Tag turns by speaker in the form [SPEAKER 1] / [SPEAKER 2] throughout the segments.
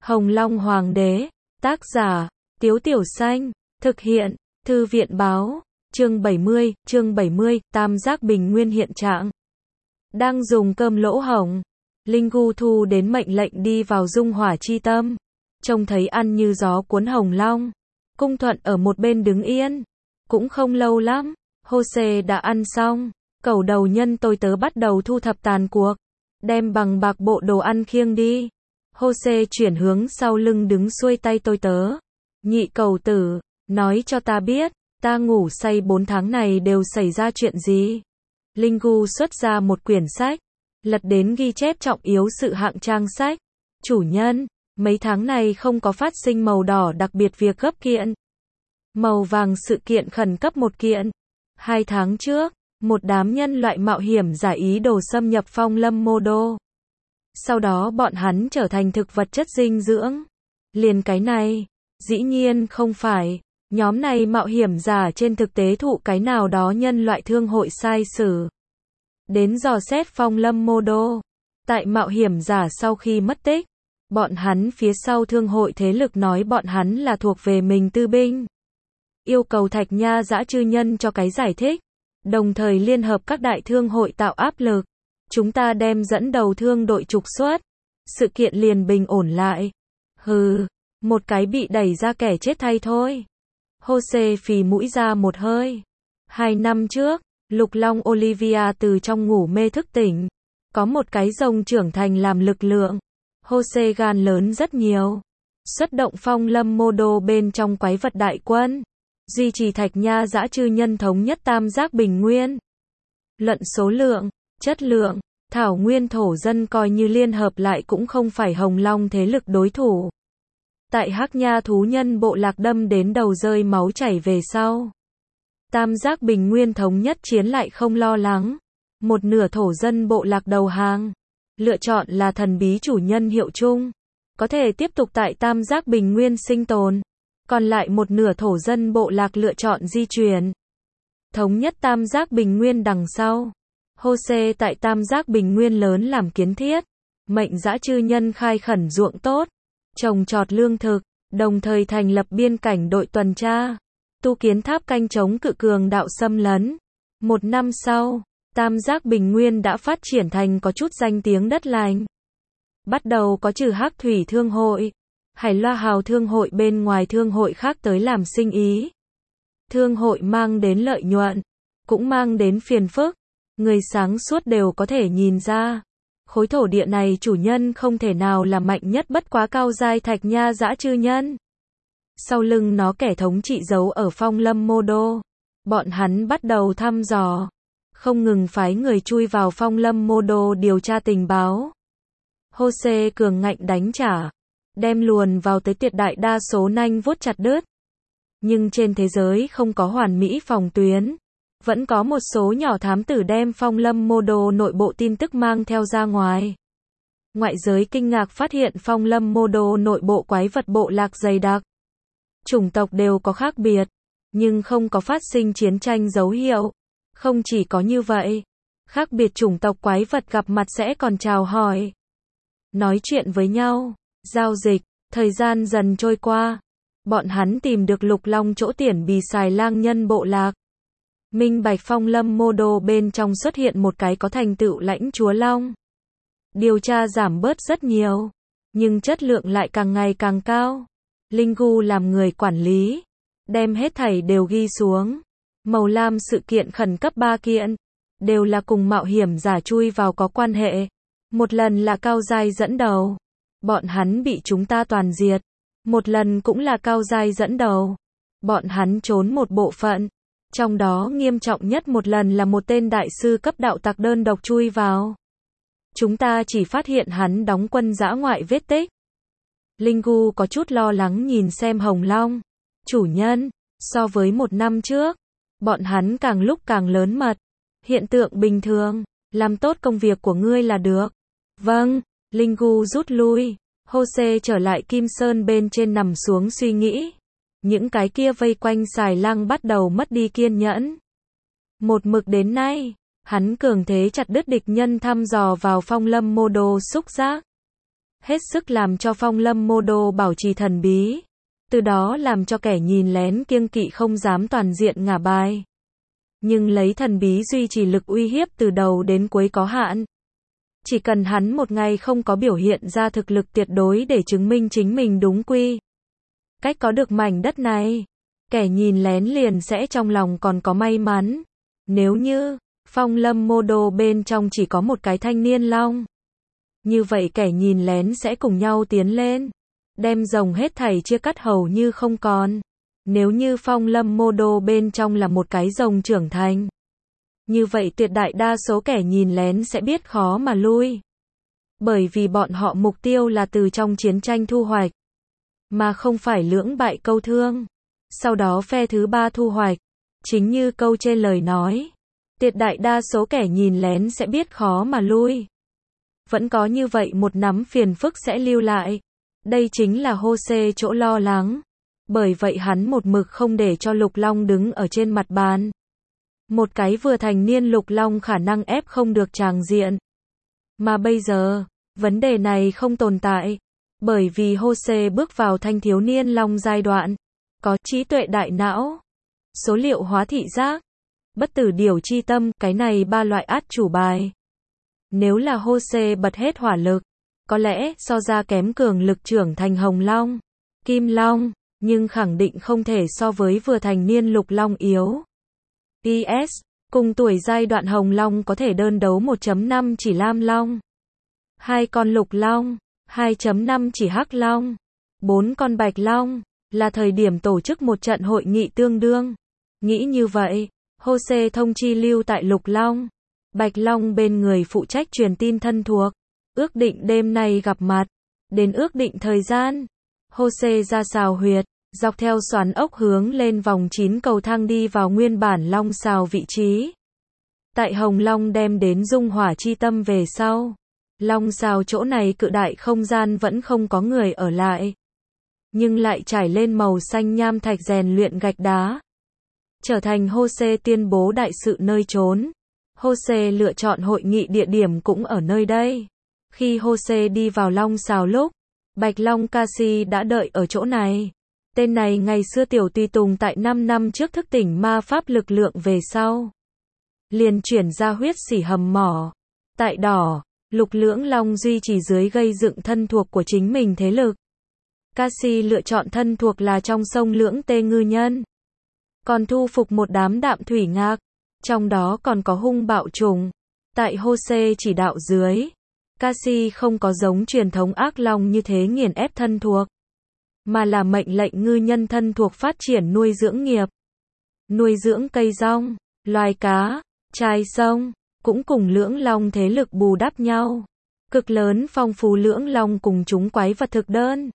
[SPEAKER 1] Hồng Long Hoàng đế, tác giả, Tiếu Tiểu Xanh, thực hiện, Thư viện báo, chương 70, Tam Giác Bình Nguyên hiện trạng. Đang dùng cơm lỗ hổng, Linh Gu thu đến mệnh lệnh đi vào dung hỏa chi tâm, trông thấy ăn như gió cuốn Hồng Long. Cung Thuận ở một bên đứng yên, cũng không lâu lắm, Jose đã ăn xong, cẩu đầu nhân tôi tớ bắt đầu thu thập tàn cuộc, đem bằng bạc bộ đồ ăn khiêng đi. Jose chuyển hướng sau lưng đứng xuôi tay tôi tớ. Nhị cẩu tử, nói cho ta biết, ta ngủ say 4 tháng này đều xảy ra chuyện gì? Linh Gu xuất ra một quyển sách, lật đến ghi chép trọng yếu sự hạng trang sách. Chủ nhân, mấy tháng này không có phát sinh màu đỏ đặc biệt việc gấp kiện. Màu vàng sự kiện khẩn cấp một kiện. 2 tháng trước, một đám nhân loại mạo hiểm giả ý đồ xâm nhập Phong Lâm Mô Đô. Sau đó bọn hắn trở thành thực vật chất dinh dưỡng. Liền cái này, dĩ nhiên không phải. Nhóm này mạo hiểm giả trên thực tế thụ cái nào đó nhân loại thương hội sai sử. Đến dò xét Phong Lâm Mô Đô. Tại mạo hiểm giả sau khi mất tích, bọn hắn phía sau thương hội thế lực nói bọn hắn là thuộc về mình tư binh. Yêu cầu Thạch Nha Dã Chư Nhân cho cái giải thích. Đồng thời liên hợp các đại thương hội tạo áp lực. Chúng ta đem dẫn đầu thương đội trục xuất. Sự kiện liền bình ổn lại. Hừ, một cái bị đẩy ra kẻ chết thay thôi. Jose phì mũi ra một hơi. 2 năm trước, Lục Long Olivia từ trong ngủ mê thức tỉnh. Có một cái rồng trưởng thành làm lực lượng. Jose gan lớn rất nhiều. Xuất động Phong Lâm Mô Đô bên trong quái vật đại quân. Duy trì Thạch Nha Dã Chư Nhân thống nhất Tam Giác Bình Nguyên. Luận số lượng, chất lượng, thảo nguyên thổ dân coi như liên hợp lại cũng không phải Hồng Long thế lực đối thủ. Tại Hắc Nha thú nhân bộ lạc đâm đến đầu rơi máu chảy về sau. Tam Giác Bình Nguyên thống nhất chiến lại không lo lắng. Một nửa thổ dân bộ lạc đầu hàng. Lựa chọn là thần bí chủ nhân hiệu chung. Có thể tiếp tục tại Tam Giác Bình Nguyên sinh tồn. Còn lại một nửa thổ dân bộ lạc lựa chọn di chuyển. Thống nhất Tam Giác Bình Nguyên đằng sau. Jose tại Tam Giác Bình Nguyên lớn làm kiến thiết. Mệnh dã chư nhân khai khẩn ruộng tốt. Trồng trọt lương thực. Đồng thời thành lập biên cảnh đội tuần tra. Tu kiến tháp canh chống cự cường đạo xâm lấn. 1 năm sau, Tam Giác Bình Nguyên đã phát triển thành có chút danh tiếng đất lành. Bắt đầu có trừ Hắc Thủy Thương hội, Hải Loa Hào Thương hội bên ngoài thương hội khác tới làm sinh ý. Thương hội mang đến lợi nhuận, cũng mang đến phiền phức. Người sáng suốt đều có thể nhìn ra. Khối thổ địa này chủ nhân không thể nào là mạnh nhất bất quá cao giai Thạch Nha Dã Chư Nhân. Sau lưng nó kẻ thống trị giấu ở Phong Lâm Mô Đô. Bọn hắn bắt đầu thăm dò. Không ngừng phái người chui vào Phong Lâm Mô Đô điều tra tình báo. Jose cường ngạnh đánh trả. Đem luồn vào tới tuyệt đại đa số nanh vuốt chặt đứt. Nhưng trên thế giới không có hoàn mỹ phòng tuyến. Vẫn có một số nhỏ thám tử đem Phong Lâm Mô Đô nội bộ tin tức mang theo ra ngoài. Ngoại giới kinh ngạc phát hiện Phong Lâm Mô Đô nội bộ quái vật bộ lạc dày đặc. Chủng tộc đều có khác biệt, nhưng không có phát sinh chiến tranh dấu hiệu. Không chỉ có như vậy, khác biệt chủng tộc quái vật gặp mặt sẽ còn chào hỏi, nói chuyện với nhau, giao dịch. Thời gian dần trôi qua, bọn hắn tìm được Lục Long chỗ Tiển Bì Xài Lang nhân bộ lạc. Minh bạch Phong Lâm Mô Đô bên trong xuất hiện một cái có thành tựu lãnh chúa Long. Điều tra giảm bớt rất nhiều, nhưng chất lượng lại càng ngày càng cao. Linh Gu làm người quản lý, đem hết thảy đều ghi xuống. Màu lam sự kiện khẩn cấp 3 kiện, đều là cùng mạo hiểm giả chui vào có quan hệ. Một lần là cao giai dẫn đầu, bọn hắn bị chúng ta toàn diệt. Một lần cũng là cao giai dẫn đầu, bọn hắn trốn một bộ phận. Trong đó nghiêm trọng nhất một lần là một tên đại sư cấp đạo tặc đơn độc chui vào. Chúng ta chỉ phát hiện hắn đóng quân dã ngoại vết tích. Linh Gu có chút lo lắng nhìn xem Hồng Long. Chủ nhân, so với 1 năm trước, bọn hắn càng lúc càng lớn mật. Hiện tượng bình thường, làm tốt công việc của ngươi là được. Vâng, Linh Gu rút lui. Jose trở lại Kim Sơn bên trên nằm xuống suy nghĩ. Những cái kia vây quanh Xài Lang bắt đầu mất đi kiên nhẫn. Một mực đến nay, hắn cường thế chặt đứt địch nhân thăm dò vào Phong Lâm Mô Đô xúc giác. hết sức làm cho Phong Lâm Mô Đô bảo trì thần bí, từ đó làm cho kẻ nhìn lén kiêng kỵ không dám toàn diện ngả bài. Nhưng lấy thần bí duy trì lực uy hiếp từ đầu đến cuối có hạn. Chỉ cần hắn một ngày không có biểu hiện ra thực lực tuyệt đối để chứng minh chính mình đúng quy cách có được mảnh đất này, kẻ nhìn lén liền sẽ trong lòng còn có may mắn. Nếu như Phong Lâm Mô Đô bên trong chỉ có một cái thanh niên long, như vậy kẻ nhìn lén sẽ cùng nhau tiến lên, đem rồng hết thảy chia cắt hầu như không còn. Nếu như Phong Lâm Mô Đô bên trong là một cái rồng trưởng thành, như vậy tuyệt đại đa số kẻ nhìn lén sẽ biết khó mà lui. Bởi vì bọn họ mục tiêu là từ trong chiến tranh thu hoạch, mà không phải lưỡng bại câu thương. Sau đó phe thứ ba thu hoạch. Chính như câu trên lời nói, tuyệt đại đa số kẻ nhìn lén sẽ biết khó mà lui. Vẫn có như vậy một nắm phiền phức sẽ lưu lại. Đây chính là Jose chỗ lo lắng. Bởi vậy hắn một mực không để cho Lục Long đứng ở trên mặt bàn. Một cái vừa thành niên Lục Long khả năng ép không được tràng diện. Mà bây giờ, vấn đề này không tồn tại. Bởi vì Jose bước vào thanh thiếu niên Long giai đoạn. Có trí tuệ đại não, số liệu hóa thị giác, bất tử điều chi tâm, cái này ba loại át chủ bài. Nếu là Jose bật hết hỏa lực, có lẽ so ra kém cường lực trưởng thành Hồng Long, Kim Long, nhưng khẳng định không thể so với vừa thành niên Lục Long yếu. PS, cùng tuổi giai đoạn Hồng Long có thể đơn đấu 1.5 chỉ Lam Long, 2 con Lục Long, 2.5 chỉ Hắc Long, 4 con Bạch Long, là thời điểm tổ chức một trận hội nghị tương đương. Nghĩ như vậy, Jose thông chi lưu tại Lục Long, Bạch Long bên người phụ trách truyền tin thân thuộc, ước định đêm nay gặp mặt. Đến ước định thời gian, Jose ra xào huyệt, dọc theo xoắn ốc hướng lên vòng 9 cầu thang đi vào nguyên bản Long xào vị trí. Tại Hồng Long đem đến dung hỏa chi tâm về sau, Long xào chỗ này cự đại không gian vẫn không có người ở lại, nhưng lại trải lên màu xanh nham thạch rèn luyện gạch đá, trở thành Jose tuyên bố đại sự nơi trốn. Jose lựa chọn hội nghị địa điểm cũng ở nơi đây. Khi Jose đi vào Long xào lúc, Bạch Long Casi đã đợi ở chỗ này. Tên này ngày xưa tiểu tùy tùng tại 5 năm trước thức tỉnh ma pháp lực lượng về sau, liền chuyển ra huyết sỉ hầm mỏ. Tại đỏ, Lục Lưỡng Long duy trì dưới gây dựng thân thuộc của chính mình thế lực. Casi lựa chọn thân thuộc là trong sông Lưỡng Tê Ngư Nhân, còn thu phục một đám đạm thủy ngạc, trong đó còn có hung bạo trùng. Tại Jose chỉ đạo dưới, Casi không có giống truyền thống ác long như thế nghiền ép thân thuộc, mà là mệnh lệnh ngư nhân thân thuộc phát triển nuôi dưỡng nghiệp, nuôi dưỡng cây rong, loài cá, trai sông, cũng cùng Lưỡng Long thế lực bù đắp nhau, cực lớn phong phú Lưỡng Long cùng chúng quái vật thực đơn.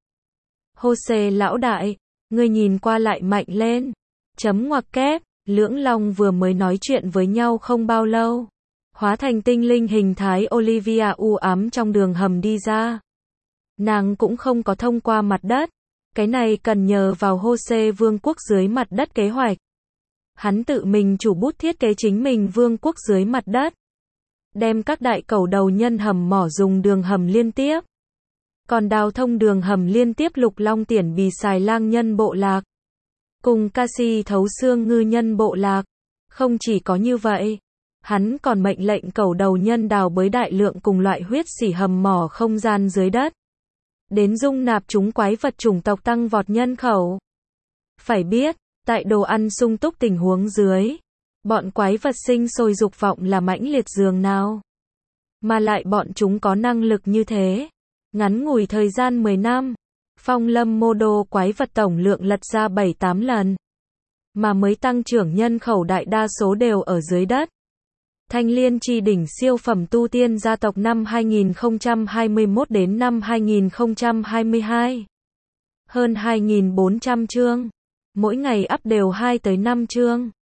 [SPEAKER 1] Jose lão đại, ngươi nhìn qua lại mạnh lên. Chấm ngoặc kép, Lưỡng Long vừa mới nói chuyện với nhau không bao lâu, hóa thành tinh linh hình thái Olivia u ám trong đường hầm đi ra. Nàng cũng không có thông qua mặt đất, cái này cần nhờ vào Jose vương quốc dưới mặt đất kế hoạch. Hắn tự mình chủ bút thiết kế chính mình vương quốc dưới mặt đất, đem các đại cẩu đầu nhân hầm mỏ dùng đường hầm liên tiếp, còn đào thông đường hầm liên tiếp Lục Long Tiển Bì Xài Lang nhân bộ lạc, cùng Casi thấu xương ngư nhân bộ lạc. Không chỉ có như vậy, hắn còn mệnh lệnh cẩu đầu nhân đào bới đại lượng cùng loại huyết sỉ hầm mỏ không gian dưới đất, đến dung nạp chúng quái vật chủng tộc tăng vọt nhân khẩu. Phải biết, tại đồ ăn sung túc tình huống dưới, bọn quái vật sinh sôi dục vọng là mãnh liệt dường nào. Mà lại bọn chúng có năng lực như thế. Ngắn ngủi thời gian 10 năm, Phong Lâm Mô Đô quái vật tổng lượng lật ra 7-8 lần. Mà mới tăng trưởng nhân khẩu đại đa số đều ở dưới đất. Thanh Liên Chi đỉnh siêu phẩm tu tiên gia tộc năm 2021 đến năm 2022. Hơn 2.400 chương. Mỗi ngày up đều 2 tới 5 chương.